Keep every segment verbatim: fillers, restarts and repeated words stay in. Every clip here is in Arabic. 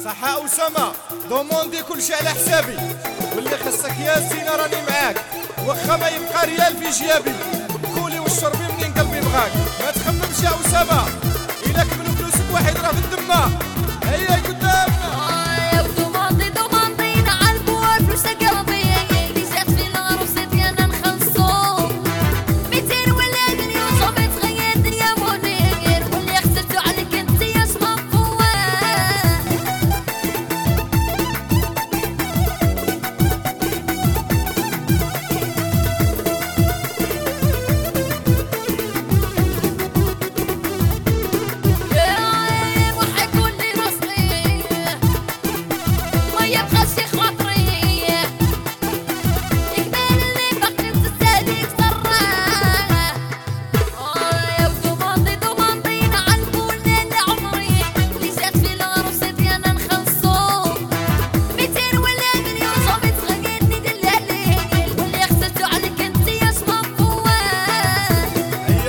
صحة أسامة دوموندي كلشي على حسابي، واللي خصك يا زينة راني معاك، واخا ما يبقى ريال في جيابي، كولي وشربي منين قلبي بغاك. ما تخممش يا أسامة، إلا كملوا فلوسك واحد راه في الدمة. هيا قدام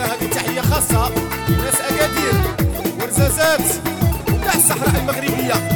ناس أكادير ورزازات وكاع الصحراء المغربية.